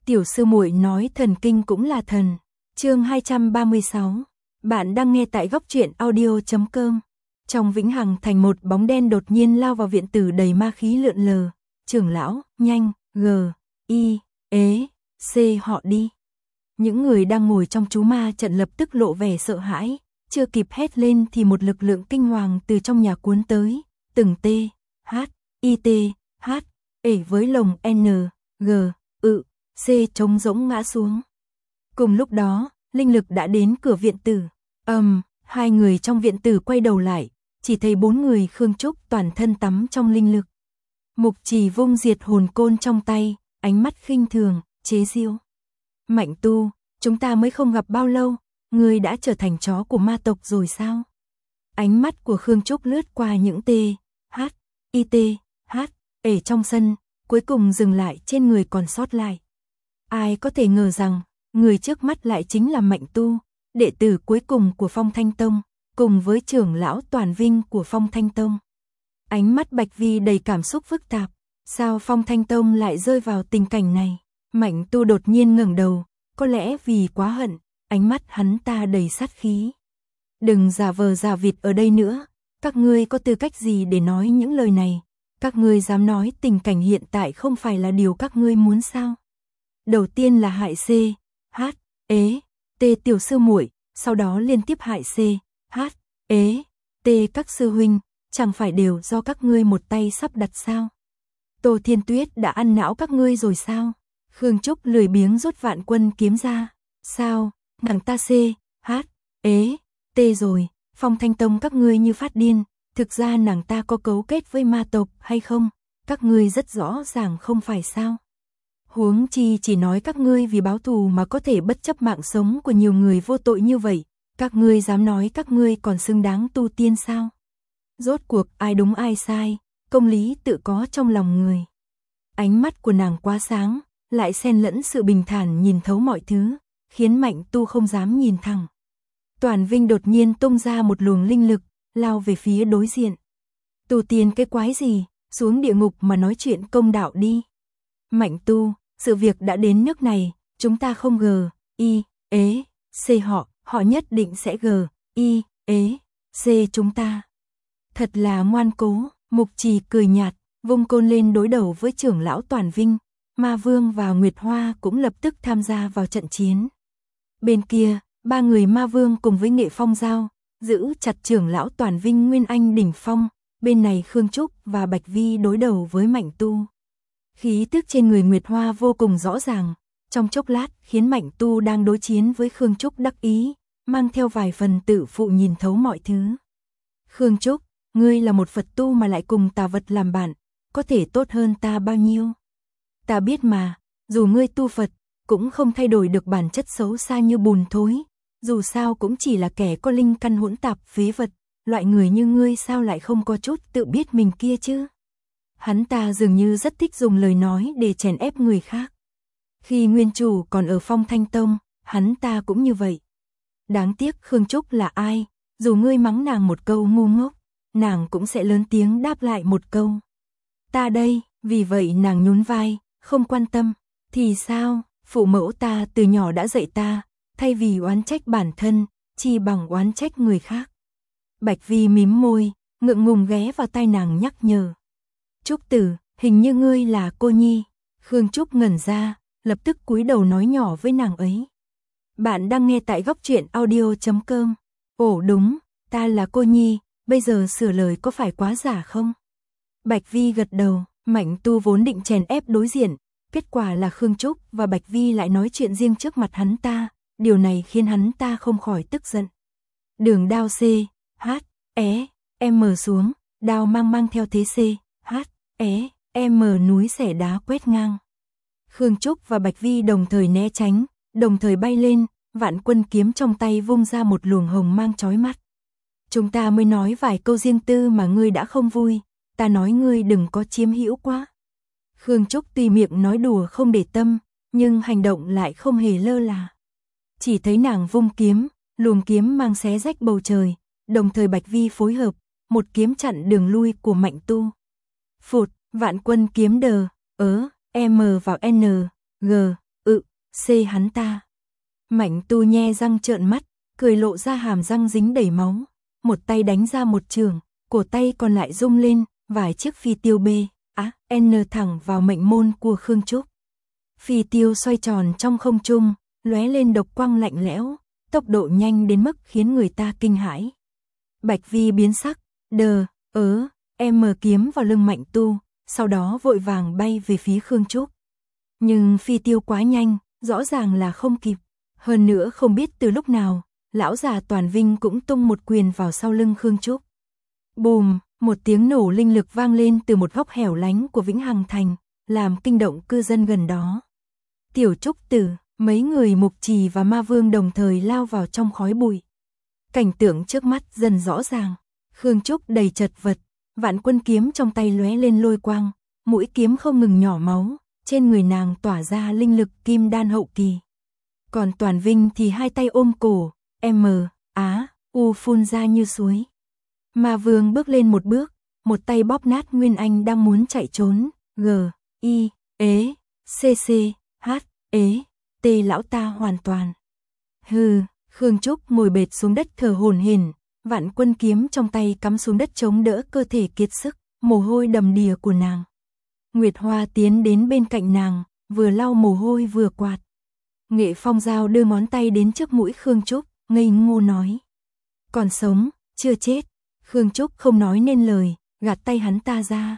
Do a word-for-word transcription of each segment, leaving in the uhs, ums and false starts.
Tiểu sư muội nói thần kinh cũng là thần. Chương hai trăm ba mươi sáu. Bạn đang nghe tại góc truyện audio chấm com. Trong vĩnh hằng thành một bóng đen đột nhiên lao vào viện tử đầy ma khí lượn lờ. Trưởng lão, nhanh, G, I, ế, C họ đi. Những người đang ngồi trong chú ma trận lập tức lộ vẻ sợ hãi, chưa kịp hét lên thì một lực lượng kinh hoàng từ trong nhà cuốn tới, từng T, H, I T, H, ể với lồng N, G, ự, C trống rỗng ngã xuống. Cùng lúc đó, linh lực đã đến cửa viện tử. Ầm, um, hai người trong viện tử quay đầu lại, chỉ thấy bốn người Khương Trúc toàn thân tắm trong linh lực. Mục Trì vung diệt hồn côn trong tay, ánh mắt khinh thường, chế giễu. Mạnh Tu, chúng ta mới không gặp bao lâu, ngươi đã trở thành chó của ma tộc rồi sao? Ánh mắt của Khương Trúc lướt qua những T, H, I T, H, ể trong sân, cuối cùng dừng lại trên người còn sót lại. Ai có thể ngờ rằng, người trước mắt lại chính là Mạnh Tu, đệ tử cuối cùng của Phong Thanh Tông, cùng với trưởng lão Toàn Vinh của Phong Thanh Tông. Ánh mắt Bạch Vi đầy cảm xúc phức tạp, sao Phong Thanh Tông lại rơi vào tình cảnh này? Mạnh Tu đột nhiên ngẩng đầu, có lẽ vì quá hận, ánh mắt hắn ta đầy sát khí. Đừng giả vờ giả vịt ở đây nữa, các ngươi có tư cách gì để nói những lời này? Các ngươi dám nói tình cảnh hiện tại không phải là điều các ngươi muốn sao? Đầu tiên là hại C, H, ế, T tiểu sư muội, sau đó liên tiếp hại C, H, ế, T các sư huynh, chẳng phải đều do các ngươi một tay sắp đặt sao? Tô Thiên Tuyết đã ăn não các ngươi rồi sao? Khương Trúc lười biếng rút Vạn Quân kiếm ra. Sao, nàng ta C, H, ế, T rồi, Phong Thanh Tông các ngươi như phát điên, thực ra nàng ta có cấu kết với ma tộc hay không? Các ngươi rất rõ ràng không phải sao? Huống chi chỉ nói các ngươi vì báo thù mà có thể bất chấp mạng sống của nhiều người vô tội như vậy, các ngươi dám nói các ngươi còn xứng đáng tu tiên sao? Rốt cuộc ai đúng ai sai, công lý tự có trong lòng người. Ánh mắt của nàng quá sáng, lại xen lẫn sự bình thản nhìn thấu mọi thứ, khiến Mạnh Tu không dám nhìn thẳng. Toàn Vinh đột nhiên tung ra một luồng linh lực, lao về phía đối diện. Tu tiên cái quái gì, xuống địa ngục mà nói chuyện công đạo đi. Mạnh Tu, sự việc đã đến nước này, chúng ta không G, I, ế, C họ, họ nhất định sẽ G, I, ế, C chúng ta. Thật là ngoan cố, Mục Trì cười nhạt, vung côn lên đối đầu với trưởng lão Toàn Vinh. Ma Vương và Nguyệt Hoa cũng lập tức tham gia vào trận chiến. Bên kia, ba người Ma Vương cùng với Nghệ Phong Giao, giữ chặt trưởng lão Toàn Vinh Nguyên Anh đỉnh phong, bên này Khương Trúc và Bạch Vi đối đầu với Mạnh Tu. Khí tức trên người Nguyệt Hoa vô cùng rõ ràng, trong chốc lát khiến Mạnh Tu đang đối chiến với Khương Trúc đắc ý, mang theo vài phần tự phụ nhìn thấu mọi thứ. Khương Trúc, ngươi là một Phật tu mà lại cùng tà vật làm bạn, có thể tốt hơn ta bao nhiêu? Ta biết mà, dù ngươi tu Phật, cũng không thay đổi được bản chất xấu xa như bùn thối, dù sao cũng chỉ là kẻ có linh căn hỗn tạp phế vật, loại người như ngươi sao lại không có chút tự biết mình kia chứ? Hắn ta dường như rất thích dùng lời nói để chèn ép người khác. Khi nguyên chủ còn ở Phong Thanh Tông, hắn ta cũng như vậy. Đáng tiếc Khương Trúc là ai, dù ngươi mắng nàng một câu ngu ngốc, nàng cũng sẽ lớn tiếng đáp lại một câu. Ta đây, vì vậy nàng nhún vai, không quan tâm. Thì sao, phụ mẫu ta từ nhỏ đã dạy ta, thay vì oán trách bản thân, chi bằng oán trách người khác. Bạch Vi mím môi, ngượng ngùng ghé vào tai nàng nhắc nhở. Trúc Tử, hình như ngươi là cô nhi. Khương Trúc ngẩn ra, lập tức cúi đầu nói nhỏ với nàng ấy. Bạn đang nghe tại góc truyện audio chấm com. Ồ đúng, ta là cô nhi, bây giờ sửa lời có phải quá giả không? Bạch Vi gật đầu, Mạnh Tu vốn định chèn ép đối diện, kết quả là Khương Trúc và Bạch Vi lại nói chuyện riêng trước mặt hắn ta, điều này khiến hắn ta không khỏi tức giận. Đường đao C, H, é, M xuống, đao mang mang theo thế C, H, é, M núi xẻ đá quét ngang. Khương Trúc và Bạch Vi đồng thời né tránh, đồng thời bay lên, Vạn Quân kiếm trong tay vung ra một luồng hồng mang chói mắt. Chúng ta mới nói vài câu riêng tư mà ngươi đã không vui, ta nói ngươi đừng có chiếm hữu quá. Khương Trúc tuy miệng nói đùa không để tâm, nhưng hành động lại không hề lơ là. Chỉ thấy nàng vung kiếm, luồng kiếm mang xé rách bầu trời, đồng thời Bạch Vi phối hợp, một kiếm chặn đường lui của Mạnh Tu. Phụt, Vạn Quân kiếm đờ, ớ, M vào N, G, ự, xê hắn ta. Mạnh Tu nhe răng trợn mắt, cười lộ ra hàm răng dính đầy máu, một tay đánh ra một trường, cổ tay còn lại rung lên, vài chiếc phi tiêu B, á, N thẳng vào mệnh môn của Khương Trúc. Phi tiêu xoay tròn trong không trung, lóe lên độc quang lạnh lẽo, tốc độ nhanh đến mức khiến người ta kinh hãi. Bạch Vi biến sắc, đờ, ớ, em kiếm vào lưng Mạnh Tu, sau đó vội vàng bay về phía Khương Trúc. Nhưng phi tiêu quá nhanh, rõ ràng là không kịp. Hơn nữa không biết từ lúc nào, lão già Toàn Vinh cũng tung một quyền vào sau lưng Khương Trúc. Bùm, một tiếng nổ linh lực vang lên từ một góc hẻo lánh của Vĩnh Hằng Thành, làm kinh động cư dân gần đó. Tiểu Trúc Tử, mấy người Mục Trì và Ma Vương đồng thời lao vào trong khói bụi. Cảnh tượng trước mắt dần rõ ràng, Khương Trúc đầy chật vật, vạn quân kiếm trong tay lóe lên lôi quang, mũi kiếm không ngừng nhỏ máu, trên người nàng tỏa ra linh lực kim đan hậu kỳ. Còn Toàn Vinh thì hai tay ôm cổ, M, Á, U phun ra như suối. Ma Vương bước lên một bước, một tay bóp nát Nguyên Anh đang muốn chạy trốn, G, I, ế, C, C, H, ế, T lão ta hoàn toàn. Hừ, Khương Trúc ngồi bệt xuống đất thở hổn hển, vạn quân kiếm trong tay cắm xuống đất chống đỡ cơ thể kiệt sức, mồ hôi đầm đìa của nàng. Nguyệt Hoa tiến đến bên cạnh nàng, vừa lau mồ hôi vừa quạt. Nghệ Phong Giao đưa ngón tay đến trước mũi Khương Trúc, ngây ngô nói. Còn sống, chưa chết. Khương Trúc không nói nên lời, gạt tay hắn ta ra.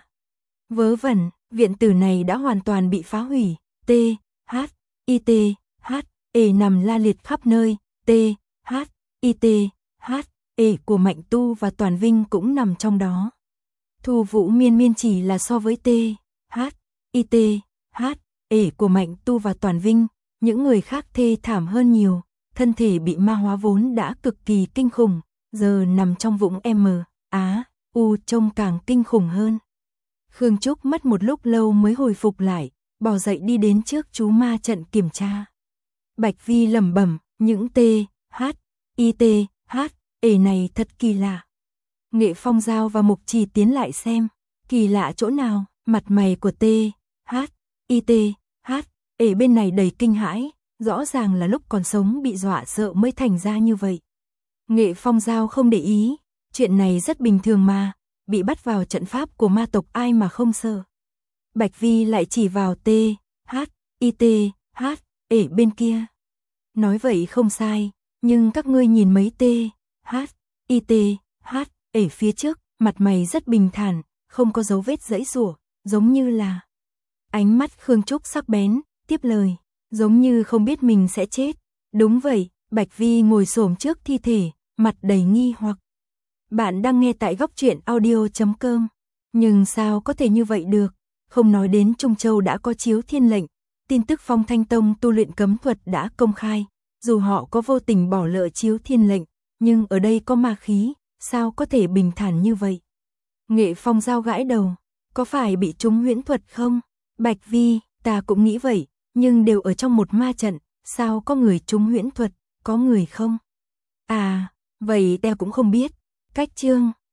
Vớ vẩn, viện tử này đã hoàn toàn bị phá hủy. T, H, I, T, H, E nằm la liệt khắp nơi. T, H, I, T, H, E của Mạnh Tu và Toàn Vinh cũng nằm trong đó. Thu Vũ Miên Miên chỉ là so với T, H, I, T, H, E của Mạnh Tu và Toàn Vinh, những người khác thê thảm hơn nhiều, thân thể bị ma hóa vốn đã cực kỳ kinh khủng, giờ nằm trong vũng M, Á, U trông càng kinh khủng hơn. Khương Trúc mất một lúc lâu mới hồi phục lại, bò dậy đi đến trước chú ma trận kiểm tra. Bạch Vi lẩm bẩm, những T, H, I, T, H, E này thật kỳ lạ. Nghệ Phong Giao và Mục Trì tiến lại xem, kỳ lạ chỗ nào, mặt mày của T, H, I, T, H, E bên này đầy kinh hãi, rõ ràng là lúc còn sống bị dọa sợ mới thành ra như vậy. Nghệ Phong Giao không để ý, chuyện này rất bình thường mà, bị bắt vào trận pháp của ma tộc ai mà không sợ. Bạch Vi lại chỉ vào T, H, I, T, H, E bên kia. Nói vậy không sai, nhưng các ngươi nhìn mấy T, H, I, T, H, E phía trước, mặt mày rất bình thản, không có dấu vết giãy giụa, giống như là... Ánh mắt Khương Trúc sắc bén, tiếp lời, giống như không biết mình sẽ chết. Đúng vậy, Bạch Vi ngồi xổm trước thi thể, mặt đầy nghi hoặc. Bạn đang nghe tại góc truyện audio chấm com. Nhưng sao có thể như vậy được? Không nói đến Trung Châu đã có chiếu thiên lệnh, tin tức Phong Thanh Tông tu luyện cấm thuật đã công khai, dù họ có vô tình bỏ lỡ chiếu thiên lệnh, nhưng ở đây có ma khí, sao có thể bình thản như vậy? Nghệ Phong Giao gãi đầu, có phải bị trúng huyễn thuật không? Bạch Vi, ta cũng nghĩ vậy, nhưng đều ở trong một ma trận, sao có người trúng huyễn thuật, có người không? À, vậy ta cũng không biết. Cách chương